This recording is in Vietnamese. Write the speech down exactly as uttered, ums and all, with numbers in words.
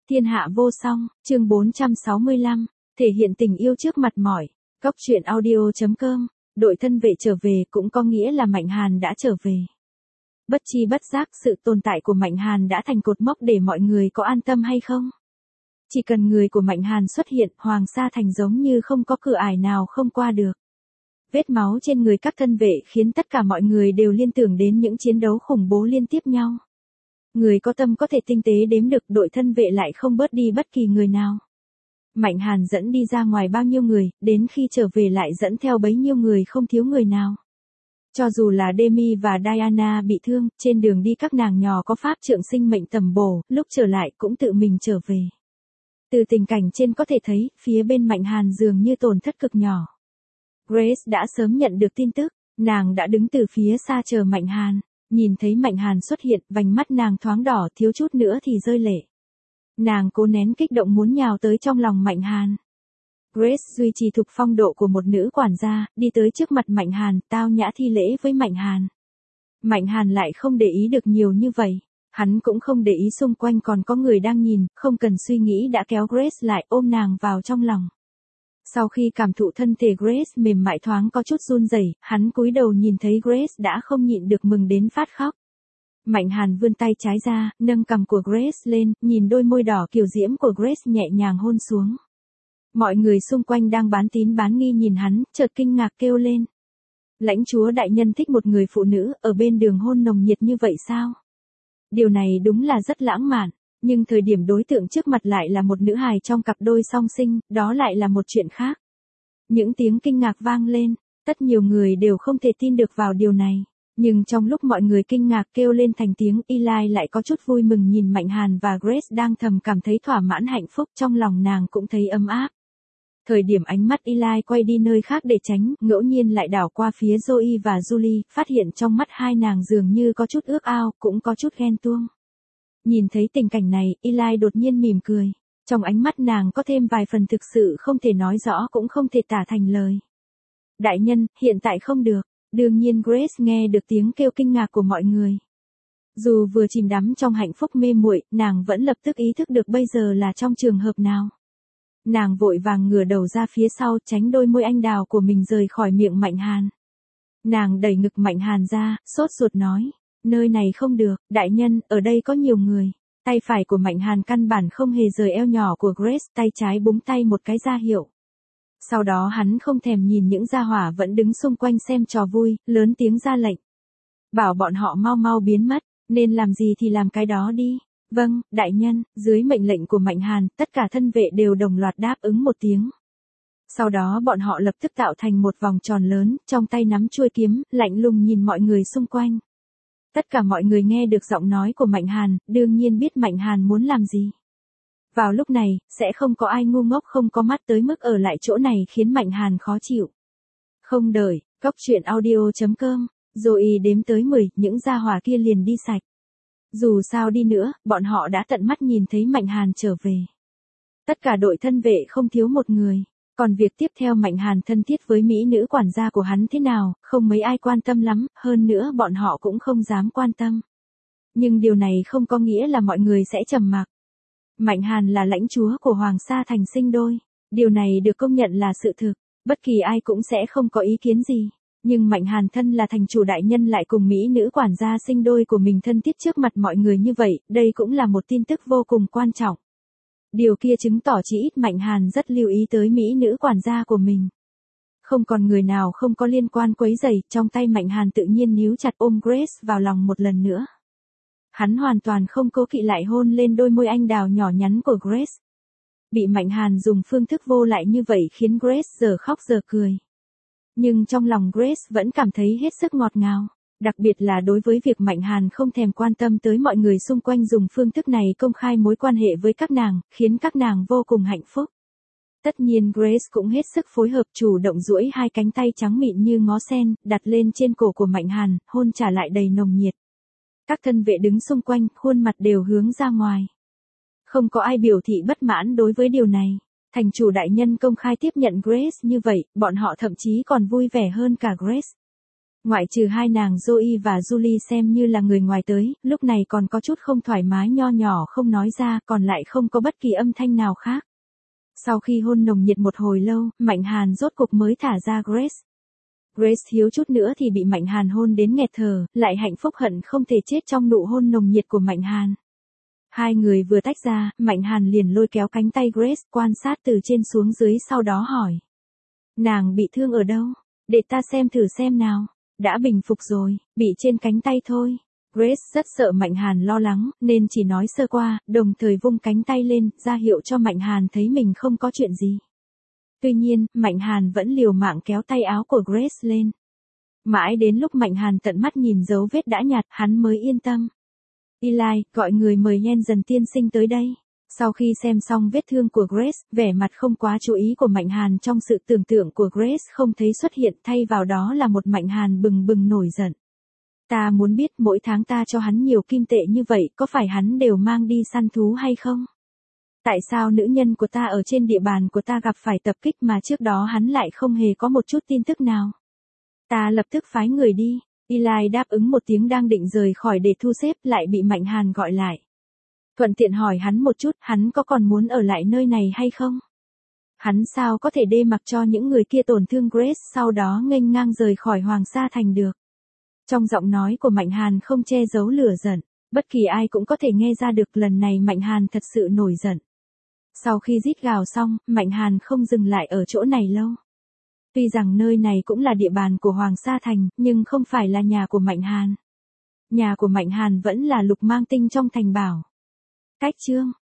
Thiên hạ vô song, chương bốn trăm sáu mươi lăm, thể hiện tình yêu trước mặt mỏi. Cóc truyện audio chấm com, đội thân vệ trở về cũng có nghĩa là Mạnh Hàn đã trở về. Bất chi bất giác sự tồn tại của Mạnh Hàn đã thành cột mốc để mọi người có an tâm hay không. Chỉ cần người của Mạnh Hàn xuất hiện, Hoàng Sa Thành giống như không có cửa ải nào không qua được. Vết máu trên người các thân vệ khiến tất cả mọi người đều liên tưởng đến những chiến đấu khủng bố liên tiếp nhau. Người có tâm có thể tinh tế đếm được, đội thân vệ lại không bớt đi bất kỳ người nào. Mạnh Hàn dẫn đi ra ngoài bao nhiêu người, đến khi trở về lại dẫn theo bấy nhiêu người, không thiếu người nào. Cho dù là Demi và Diana bị thương, trên đường đi các nàng nhỏ có pháp trượng sinh mệnh tầm bổ, lúc trở lại cũng tự mình trở về. Từ tình cảnh trên có thể thấy, phía bên Mạnh Hàn dường như tổn thất cực nhỏ. Grace đã sớm nhận được tin tức, nàng đã đứng từ phía xa chờ Mạnh Hàn. Nhìn thấy Mạnh Hàn xuất hiện, vành mắt nàng thoáng đỏ, thiếu chút nữa thì rơi lệ. Nàng cố nén kích động muốn nhào tới trong lòng Mạnh Hàn. Grace duy trì thục phong độ của một nữ quản gia, đi tới trước mặt Mạnh Hàn, tao nhã thi lễ với Mạnh Hàn. Mạnh Hàn lại không để ý được nhiều như vậy. Hắn cũng không để ý xung quanh còn có người đang nhìn, không cần suy nghĩ đã kéo Grace lại, ôm nàng vào trong lòng. Sau khi cảm thụ thân thể Grace mềm mại thoáng có chút run rẩy, hắn cúi đầu nhìn thấy Grace đã không nhịn được mừng đến phát khóc. Mạnh Hàn vươn tay trái ra, nâng cằm của Grace lên, nhìn đôi môi đỏ kiều diễm của Grace nhẹ nhàng hôn xuống. Mọi người xung quanh đang bán tín bán nghi nhìn hắn, chợt kinh ngạc kêu lên. Lãnh chúa đại nhân thích một người phụ nữ, ở bên đường hôn nồng nhiệt như vậy sao? Điều này đúng là rất lãng mạn. Nhưng thời điểm đối tượng trước mặt lại là một nữ hài trong cặp đôi song sinh, đó lại là một chuyện khác. Những tiếng kinh ngạc vang lên, tất nhiều người đều không thể tin được vào điều này. Nhưng trong lúc mọi người kinh ngạc kêu lên thành tiếng, Eli lại có chút vui mừng nhìn Mạnh Hàn và Grace đang thầm cảm thấy thỏa mãn hạnh phúc, trong lòng nàng cũng thấy ấm áp. Thời điểm ánh mắt Eli quay đi nơi khác để tránh, ngẫu nhiên lại đảo qua phía Zoe và Julie, phát hiện trong mắt hai nàng dường như có chút ước ao, cũng có chút ghen tuông. Nhìn thấy tình cảnh này, Eli đột nhiên mỉm cười. Trong ánh mắt nàng có thêm vài phần thực sự không thể nói rõ cũng không thể tả thành lời. Đại nhân, hiện tại không được. Đương nhiên Grace nghe được tiếng kêu kinh ngạc của mọi người. Dù vừa chìm đắm trong hạnh phúc mê muội, nàng vẫn lập tức ý thức được bây giờ là trong trường hợp nào. Nàng vội vàng ngửa đầu ra phía sau, tránh đôi môi anh đào của mình rời khỏi miệng Mạnh Hàn. Nàng đẩy ngực Mạnh Hàn ra, sốt ruột nói. Nơi này không được, đại nhân, ở đây có nhiều người. Tay phải của Mạnh Hàn căn bản không hề rời eo nhỏ của Grace, tay trái búng tay một cái ra hiệu. Sau đó hắn không thèm nhìn những gia hỏa vẫn đứng xung quanh xem trò vui, lớn tiếng ra lệnh. Bảo bọn họ mau mau biến mất, nên làm gì thì làm cái đó đi. Vâng, đại nhân, dưới mệnh lệnh của Mạnh Hàn, tất cả thân vệ đều đồng loạt đáp ứng một tiếng. Sau đó bọn họ lập tức tạo thành một vòng tròn lớn, trong tay nắm chuôi kiếm, lạnh lùng nhìn mọi người xung quanh. Tất cả mọi người nghe được giọng nói của Mạnh Hàn, đương nhiên biết Mạnh Hàn muốn làm gì. Vào lúc này, sẽ không có ai ngu ngốc không có mắt tới mức ở lại chỗ này khiến Mạnh Hàn khó chịu. Không đợi, cóc truyện audio chấm com, rồi đếm tới mười, những gia hỏa kia liền đi sạch. Dù sao đi nữa, bọn họ đã tận mắt nhìn thấy Mạnh Hàn trở về. Tất cả đội thân vệ không thiếu một người. Còn việc tiếp theo Mạnh Hàn thân thiết với mỹ nữ quản gia của hắn thế nào, không mấy ai quan tâm lắm, hơn nữa bọn họ cũng không dám quan tâm. Nhưng điều này không có nghĩa là mọi người sẽ trầm mặc. Mạnh Hàn là lãnh chúa của Hoàng Sa Thành sinh đôi. Điều này được công nhận là sự thực, bất kỳ ai cũng sẽ không có ý kiến gì. Nhưng Mạnh Hàn thân là thành chủ đại nhân lại cùng mỹ nữ quản gia sinh đôi của mình thân thiết trước mặt mọi người như vậy, đây cũng là một tin tức vô cùng quan trọng. Điều kia chứng tỏ chỉ ít Mạnh Hàn rất lưu ý tới mỹ nữ quản gia của mình. Không còn người nào không có liên quan quấy rầy, trong tay Mạnh Hàn tự nhiên níu chặt ôm Grace vào lòng một lần nữa. Hắn hoàn toàn không cố kỵ lại hôn lên đôi môi anh đào nhỏ nhắn của Grace. Bị Mạnh Hàn dùng phương thức vô lại như vậy khiến Grace giờ khóc giờ cười. Nhưng trong lòng Grace vẫn cảm thấy hết sức ngọt ngào. Đặc biệt là đối với việc Mạnh Hàn không thèm quan tâm tới mọi người xung quanh dùng phương thức này công khai mối quan hệ với các nàng, khiến các nàng vô cùng hạnh phúc. Tất nhiên Grace cũng hết sức phối hợp chủ động duỗi hai cánh tay trắng mịn như ngó sen, đặt lên trên cổ của Mạnh Hàn, hôn trả lại đầy nồng nhiệt. Các thân vệ đứng xung quanh, khuôn mặt đều hướng ra ngoài. Không có ai biểu thị bất mãn đối với điều này. Thành chủ đại nhân công khai tiếp nhận Grace như vậy, bọn họ thậm chí còn vui vẻ hơn cả Grace. Ngoại trừ hai nàng Zoe và Julie xem như là người ngoài tới, lúc này còn có chút không thoải mái nho nhỏ không nói ra, còn lại không có bất kỳ âm thanh nào khác. Sau khi hôn nồng nhiệt một hồi lâu, Mạnh Hàn rốt cục mới thả ra Grace. Grace thiếu chút nữa thì bị Mạnh Hàn hôn đến nghẹt thở, lại hạnh phúc hận không thể chết trong nụ hôn nồng nhiệt của Mạnh Hàn. Hai người vừa tách ra, Mạnh Hàn liền lôi kéo cánh tay Grace, quan sát từ trên xuống dưới sau đó hỏi. Nàng bị thương ở đâu? Để ta xem thử xem nào. Đã bình phục rồi, bị trên cánh tay thôi. Grace rất sợ Mạnh Hàn lo lắng, nên chỉ nói sơ qua, đồng thời vung cánh tay lên, ra hiệu cho Mạnh Hàn thấy mình không có chuyện gì. Tuy nhiên, Mạnh Hàn vẫn liều mạng kéo tay áo của Grace lên. Mãi đến lúc Mạnh Hàn tận mắt nhìn dấu vết đã nhạt, hắn mới yên tâm. Eli, gọi người mời Yen dần tiên sinh tới đây. Sau khi xem xong vết thương của Grace, vẻ mặt không quá chú ý của Mạnh Hàn trong sự tưởng tượng của Grace không thấy xuất hiện, thay vào đó là một Mạnh Hàn bừng bừng nổi giận. Ta muốn biết mỗi tháng ta cho hắn nhiều kim tệ như vậy, có phải hắn đều mang đi săn thú hay không? Tại sao nữ nhân của ta ở trên địa bàn của ta gặp phải tập kích mà trước đó hắn lại không hề có một chút tin tức nào? Ta lập tức phái người đi. Eli đáp ứng một tiếng đang định rời khỏi để thu xếp, lại bị Mạnh Hàn gọi lại. Thuận tiện hỏi hắn một chút, hắn có còn muốn ở lại nơi này hay không? Hắn sao có thể đê mặc cho những người kia tổn thương Grace sau đó nghênh ngang rời khỏi Hoàng Sa Thành được? Trong giọng nói của Mạnh Hàn không che giấu lửa giận, bất kỳ ai cũng có thể nghe ra được lần này Mạnh Hàn thật sự nổi giận. Sau khi rít gào xong, Mạnh Hàn không dừng lại ở chỗ này lâu. Tuy rằng nơi này cũng là địa bàn của Hoàng Sa Thành, nhưng không phải là nhà của Mạnh Hàn. Nhà của Mạnh Hàn vẫn là Lục Mang Tinh trong thành bảo. Cách chương